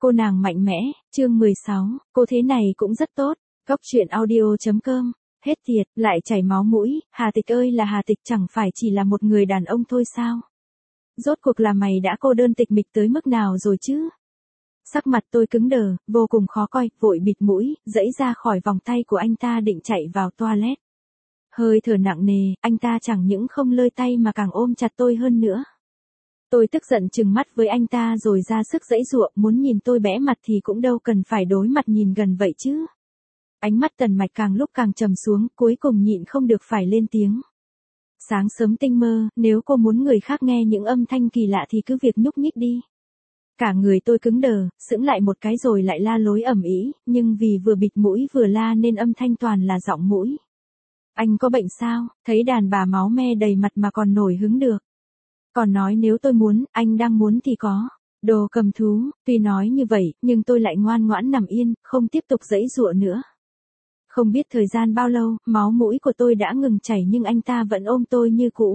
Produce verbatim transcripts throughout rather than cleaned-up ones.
Cô nàng mạnh mẽ, chương mười sáu, cô thế này cũng rất tốt. Góc truyện audio chấm com. Hết tiệt, lại chảy máu mũi, Hà Tịch ơi là Hà Tịch, chẳng phải chỉ là một người đàn ông thôi sao? Rốt cuộc là mày đã cô đơn tịch mịch tới mức nào rồi chứ? Sắc mặt tôi cứng đờ, vô cùng khó coi, vội bịt mũi, giãy ra khỏi vòng tay của anh ta định chạy vào toilet. Hơi thở nặng nề, anh ta chẳng những không lơi tay mà càng ôm chặt tôi hơn nữa. Tôi tức giận trừng mắt với anh ta rồi ra sức giãy giụa, muốn nhìn tôi bẽ mặt thì cũng đâu cần phải đối mặt nhìn gần vậy chứ. Ánh mắt Tần Mạch càng lúc càng trầm xuống, cuối cùng nhịn không được phải lên tiếng. Sáng sớm tinh mơ, nếu cô muốn người khác nghe những âm thanh kỳ lạ thì cứ việc nhúc nhích đi. Cả người tôi cứng đờ, sững lại một cái rồi lại la lối ầm ĩ, nhưng vì vừa bịt mũi vừa la nên âm thanh toàn là giọng mũi. Anh có bệnh sao, thấy đàn bà máu me đầy mặt mà còn nổi hứng được. Còn nói nếu tôi muốn, anh đang muốn thì có. Đồ cầm thú, tuy nói như vậy, nhưng tôi lại ngoan ngoãn nằm yên, không tiếp tục giãy giụa nữa. Không biết thời gian bao lâu, máu mũi của tôi đã ngừng chảy nhưng anh ta vẫn ôm tôi như cũ.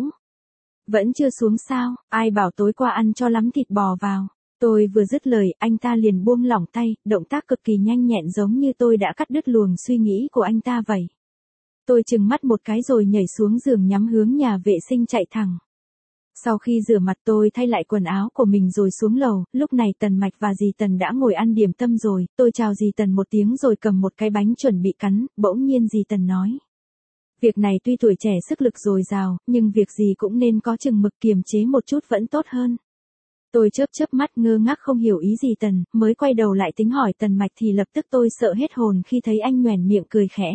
Vẫn chưa xuống sao, ai bảo tối qua ăn cho lắm thịt bò vào. Tôi vừa dứt lời, anh ta liền buông lỏng tay, động tác cực kỳ nhanh nhẹn giống như tôi đã cắt đứt luồng suy nghĩ của anh ta vậy. Tôi trừng mắt một cái rồi nhảy xuống giường nhắm hướng nhà vệ sinh chạy thẳng. Sau khi rửa mặt tôi thay lại quần áo của mình rồi xuống lầu, lúc này Tần Mạch và dì Tần đã ngồi ăn điểm tâm rồi, tôi chào dì Tần một tiếng rồi cầm một cái bánh chuẩn bị cắn, bỗng nhiên dì Tần nói. Việc này tuy tuổi trẻ sức lực dồi dào, nhưng việc gì cũng nên có chừng mực, kiềm chế một chút vẫn tốt hơn. Tôi chớp chớp mắt ngơ ngác không hiểu ý dì Tần, mới quay đầu lại tính hỏi Tần Mạch thì lập tức tôi sợ hết hồn khi thấy anh nhoẻn miệng cười khẽ.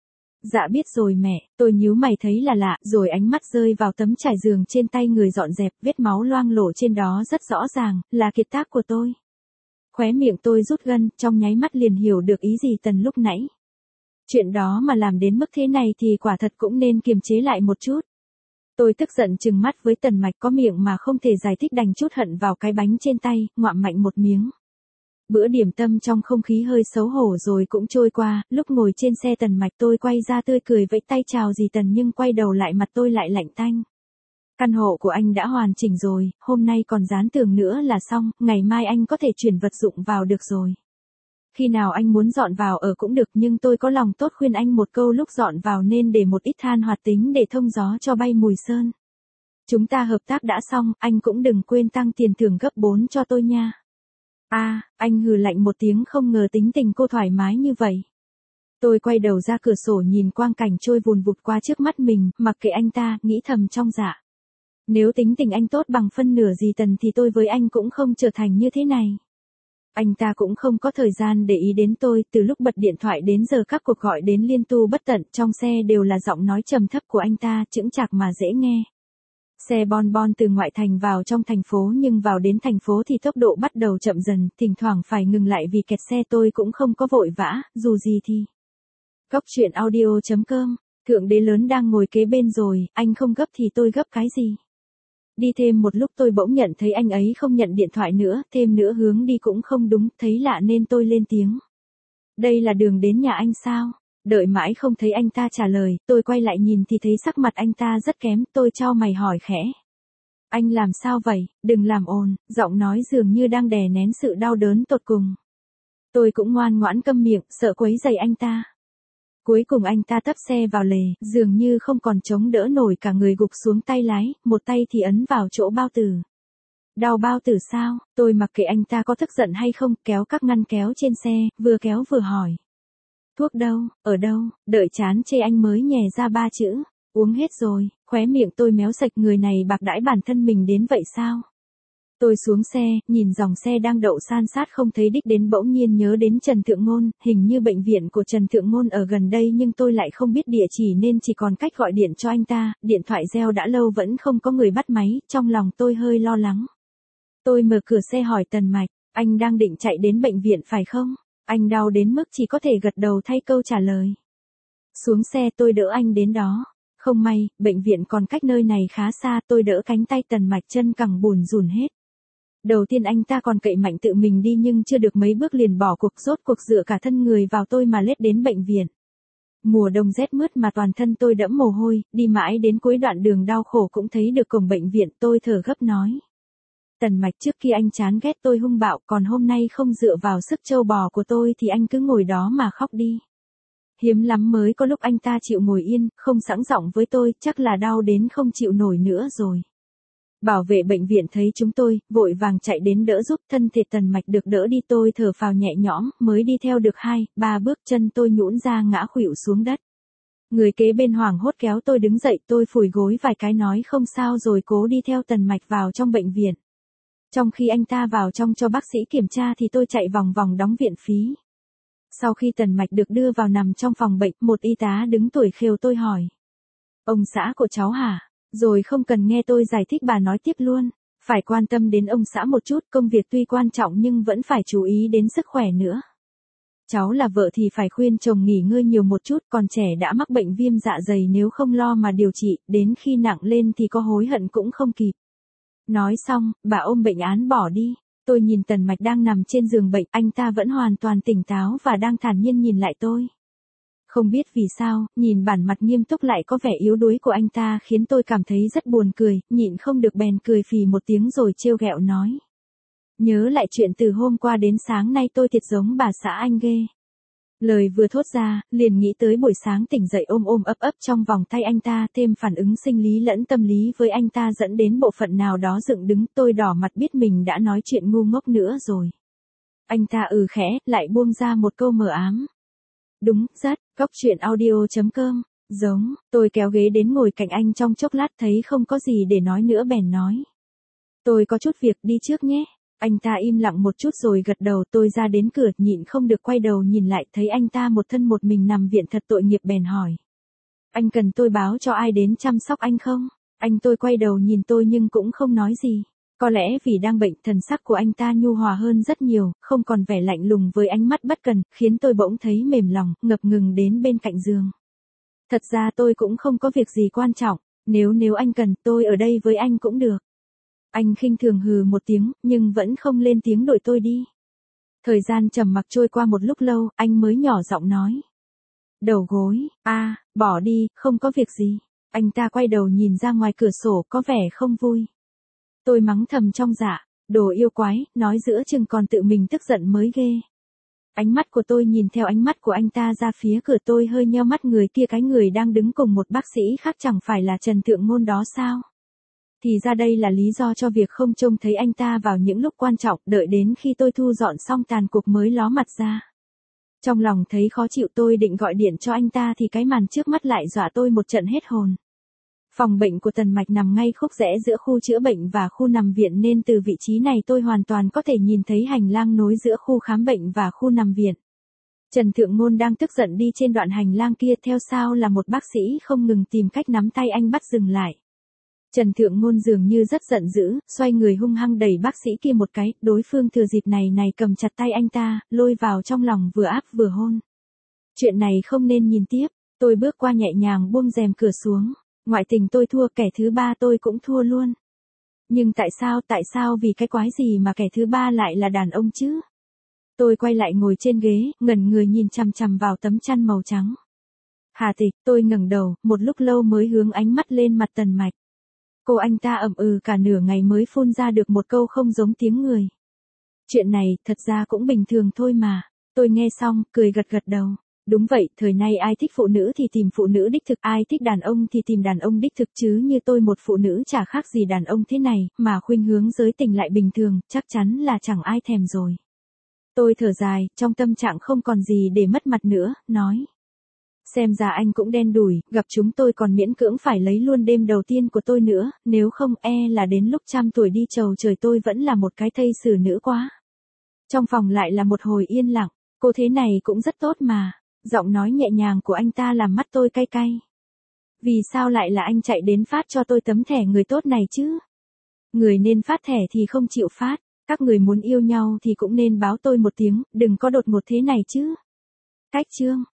Dạ biết rồi mẹ, tôi nhíu mày thấy là lạ, rồi ánh mắt rơi vào tấm trải giường trên tay người dọn dẹp, vết máu loang lổ trên đó rất rõ ràng, là kiệt tác của tôi. Khóe miệng tôi rút gân, trong nháy mắt liền hiểu được ý gì Tần lúc nãy. Chuyện đó mà làm đến mức thế này thì quả thật cũng nên kiềm chế lại một chút. Tôi tức giận trừng mắt với Tần Mạch, có miệng mà không thể giải thích đành chút hận vào cái bánh trên tay, ngoạm mạnh một miếng. Bữa điểm tâm trong không khí hơi xấu hổ rồi cũng trôi qua, lúc ngồi trên xe Tần Mạch tôi quay ra tươi cười vẫy tay chào dì Tần nhưng quay đầu lại mặt tôi lại lạnh tanh. Căn hộ của anh đã hoàn chỉnh rồi, hôm nay còn dán tường nữa là xong, ngày mai anh có thể chuyển vật dụng vào được rồi. Khi nào anh muốn dọn vào ở cũng được nhưng tôi có lòng tốt khuyên anh một câu lúc dọn vào nên để một ít than hoạt tính để thông gió cho bay mùi sơn. Chúng ta hợp tác đã xong, anh cũng đừng quên tăng tiền thưởng gấp bốn cho tôi nha. A, à, anh hừ lạnh một tiếng không ngờ tính tình cô thoải mái như vậy. Tôi quay đầu ra cửa sổ nhìn quang cảnh trôi vùn vụt qua trước mắt mình, mặc kệ anh ta, nghĩ thầm trong dạ. Nếu tính tình anh tốt bằng phân nửa dì Tần thì tôi với anh cũng không trở thành như thế này. Anh ta cũng không có thời gian để ý đến tôi, từ lúc bật điện thoại đến giờ các cuộc gọi đến liên tu bất tận, trong xe đều là giọng nói trầm thấp của anh ta, chững chạc mà dễ nghe. Xe bon bon từ ngoại thành vào trong thành phố nhưng vào đến thành phố thì tốc độ bắt đầu chậm dần, thỉnh thoảng phải ngừng lại vì kẹt xe. Tôi cũng không có vội vã, dù gì thì. Góc truyện audio chấm com, thượng đế lớn đang ngồi kế bên rồi, anh không gấp thì tôi gấp cái gì. Đi thêm một lúc tôi bỗng nhận thấy anh ấy không nhận điện thoại nữa, thêm nữa hướng đi cũng không đúng, thấy lạ nên tôi lên tiếng. Đây là đường đến nhà anh sao? Đợi mãi không thấy anh ta trả lời, tôi quay lại nhìn thì thấy sắc mặt anh ta rất kém, tôi chau mày hỏi khẽ. Anh làm sao vậy, đừng làm ồn, giọng nói dường như đang đè nén sự đau đớn tột cùng. Tôi cũng ngoan ngoãn câm miệng, sợ quấy rầy anh ta. Cuối cùng anh ta tấp xe vào lề, dường như không còn chống đỡ nổi cả người gục xuống tay lái, một tay thì ấn vào chỗ bao tử. Đau bao tử sao, tôi mặc kệ anh ta có tức giận hay không, kéo các ngăn kéo trên xe, vừa kéo vừa hỏi. Thuốc đâu, ở đâu, đợi chán chê anh mới nhè ra ba chữ, uống hết rồi, khóe miệng tôi méo sạch, người này bạc đãi bản thân mình đến vậy sao? Tôi xuống xe, nhìn dòng xe đang đậu san sát không thấy đích đến bỗng nhiên nhớ đến Trần Thượng Ngôn, hình như bệnh viện của Trần Thượng Ngôn ở gần đây nhưng tôi lại không biết địa chỉ nên chỉ còn cách gọi điện cho anh ta, điện thoại reo đã lâu vẫn không có người bắt máy, trong lòng tôi hơi lo lắng. Tôi mở cửa xe hỏi Tần Mạch, anh đang định chạy đến bệnh viện phải không? Anh đau đến mức chỉ có thể gật đầu thay câu trả lời. Xuống xe tôi đỡ anh đến đó. Không may, bệnh viện còn cách nơi này khá xa, tôi đỡ cánh tay Tần Mạch chân cẳng bùn rùn hết. Đầu tiên anh ta còn cậy mạnh tự mình đi nhưng chưa được mấy bước liền bỏ cuộc, rốt cuộc dựa cả thân người vào tôi mà lết đến bệnh viện. Mùa đông rét mướt mà toàn thân tôi đẫm mồ hôi, đi mãi đến cuối đoạn đường đau khổ cũng thấy được cổng bệnh viện, tôi thở gấp nói. Tần Mạch, trước kia anh chán ghét tôi hung bạo, còn hôm nay không dựa vào sức trâu bò của tôi thì anh cứ ngồi đó mà khóc đi. Hiếm lắm mới có lúc anh ta chịu ngồi yên, không sẵn giọng với tôi, chắc là đau đến không chịu nổi nữa rồi. Bảo vệ bệnh viện thấy chúng tôi, vội vàng chạy đến đỡ giúp, thân thể Tần Mạch được đỡ đi, tôi thở phào nhẹ nhõm, mới đi theo được hai, ba bước chân tôi nhũn ra ngã khuỵu xuống đất. Người kế bên hoảng hốt kéo tôi đứng dậy, tôi phủi gối vài cái nói không sao rồi cố đi theo Tần Mạch vào trong bệnh viện. Trong khi anh ta vào trong cho bác sĩ kiểm tra thì tôi chạy vòng vòng đóng viện phí. Sau khi Tần Mạch được đưa vào nằm trong phòng bệnh, một y tá đứng tuổi khều tôi hỏi. Ông xã của cháu hả? Rồi không cần nghe tôi giải thích bà nói tiếp luôn. Phải quan tâm đến ông xã một chút, công việc tuy quan trọng nhưng vẫn phải chú ý đến sức khỏe nữa. Cháu là vợ thì phải khuyên chồng nghỉ ngơi nhiều một chút, còn trẻ đã mắc bệnh viêm dạ dày nếu không lo mà điều trị, đến khi nặng lên thì có hối hận cũng không kịp. Nói xong, bà ôm bệnh án bỏ đi. Tôi nhìn Tần Mạch đang nằm trên giường bệnh, anh ta vẫn hoàn toàn tỉnh táo và đang thản nhiên nhìn lại tôi. Không biết vì sao, nhìn bản mặt nghiêm túc lại có vẻ yếu đuối của anh ta khiến tôi cảm thấy rất buồn cười, nhịn không được bèn cười phì một tiếng rồi trêu ghẹo nói. Nhớ lại chuyện từ hôm qua đến sáng nay tôi thiệt giống bà xã anh ghê. Lời vừa thốt ra, liền nghĩ tới buổi sáng tỉnh dậy ôm ôm ấp ấp trong vòng tay anh ta, thêm phản ứng sinh lý lẫn tâm lý với anh ta dẫn đến bộ phận nào đó dựng đứng, tôi đỏ mặt biết mình đã nói chuyện ngu ngốc nữa rồi. Anh ta ừ khẽ, lại buông ra một câu mờ ám. Đúng, rất, cóc truyện audio chấm com, giống, tôi kéo ghế đến ngồi cạnh anh trong chốc lát thấy không có gì để nói nữa bèn nói. Tôi có chút việc đi trước nhé. Anh ta im lặng một chút rồi gật đầu, tôi ra đến cửa nhịn không được quay đầu nhìn lại thấy anh ta một thân một mình nằm viện thật tội nghiệp bèn hỏi. Anh cần tôi báo cho ai đến chăm sóc anh không? Anh tôi quay đầu nhìn tôi nhưng cũng không nói gì. Có lẽ vì đang bệnh thần sắc của anh ta nhu hòa hơn rất nhiều, không còn vẻ lạnh lùng với ánh mắt bất cần, khiến tôi bỗng thấy mềm lòng, ngập ngừng đến bên cạnh giường. Thật ra tôi cũng không có việc gì quan trọng, nếu nếu anh cần tôi ở đây với anh cũng được. Anh khinh thường hừ một tiếng, nhưng vẫn không lên tiếng đuổi tôi đi. Thời gian trầm mặc trôi qua một lúc lâu, anh mới nhỏ giọng nói. Đầu gối, a, à, bỏ đi, không có việc gì. Anh ta quay đầu nhìn ra ngoài cửa sổ có vẻ không vui. Tôi mắng thầm trong dạ, đồ yêu quái, nói giữa chừng còn tự mình tức giận mới ghê. Ánh mắt của tôi nhìn theo ánh mắt của anh ta ra phía cửa, tôi hơi nheo mắt, người kia cái người đang đứng cùng một bác sĩ khác chẳng phải là Trần Thượng Ngôn đó sao? Thì ra đây là lý do cho việc không trông thấy anh ta vào những lúc quan trọng, đợi đến khi tôi thu dọn xong tàn cuộc mới ló mặt ra. Trong lòng thấy khó chịu tôi định gọi điện cho anh ta thì cái màn trước mắt lại dọa tôi một trận hết hồn. Phòng bệnh của Tần Mạch nằm ngay khúc rẽ giữa khu chữa bệnh và khu nằm viện nên từ vị trí này tôi hoàn toàn có thể nhìn thấy hành lang nối giữa khu khám bệnh và khu nằm viện. Trần Thượng Ngôn đang tức giận đi trên đoạn hành lang kia, theo sau là một bác sĩ không ngừng tìm cách nắm tay anh bắt dừng lại. Trần Thượng Ngôn dường như rất giận dữ, xoay người hung hăng đẩy bác sĩ kia một cái, đối phương thừa dịp này này cầm chặt tay anh ta, lôi vào trong lòng vừa áp vừa hôn. Chuyện này không nên nhìn tiếp, tôi bước qua nhẹ nhàng buông rèm cửa xuống, ngoại tình tôi thua, kẻ thứ ba tôi cũng thua luôn. Nhưng tại sao, tại sao vì cái quái gì mà kẻ thứ ba lại là đàn ông chứ? Tôi quay lại ngồi trên ghế, ngẩn người nhìn chằm chằm vào tấm chăn màu trắng. Hà Tịch, tôi ngẩng đầu, một lúc lâu mới hướng ánh mắt lên mặt Tần Mạch. Cô anh ta ậm ừ cả nửa ngày mới phun ra được một câu không giống tiếng người. Chuyện này, thật ra cũng bình thường thôi mà. Tôi nghe xong, cười gật gật đầu. Đúng vậy, thời nay ai thích phụ nữ thì tìm phụ nữ đích thực, ai thích đàn ông thì tìm đàn ông đích thực, chứ như tôi một phụ nữ chả khác gì đàn ông thế này, mà khuynh hướng giới tình lại bình thường, chắc chắn là chẳng ai thèm rồi. Tôi thở dài, trong tâm trạng không còn gì để mất mặt nữa, nói. Xem ra anh cũng đen đủi, gặp chúng tôi còn miễn cưỡng phải lấy luôn đêm đầu tiên của tôi nữa, nếu không e là đến lúc trăm tuổi đi chầu trời tôi vẫn là một cái thây xử nữ quá. Trong phòng lại là một hồi yên lặng, cô thế này cũng rất tốt mà, giọng nói nhẹ nhàng của anh ta làm mắt tôi cay cay. Vì sao lại là anh chạy đến phát cho tôi tấm thẻ người tốt này chứ? Người nên phát thẻ thì không chịu phát, các người muốn yêu nhau thì cũng nên báo tôi một tiếng, đừng có đột ngột thế này chứ. Cách chương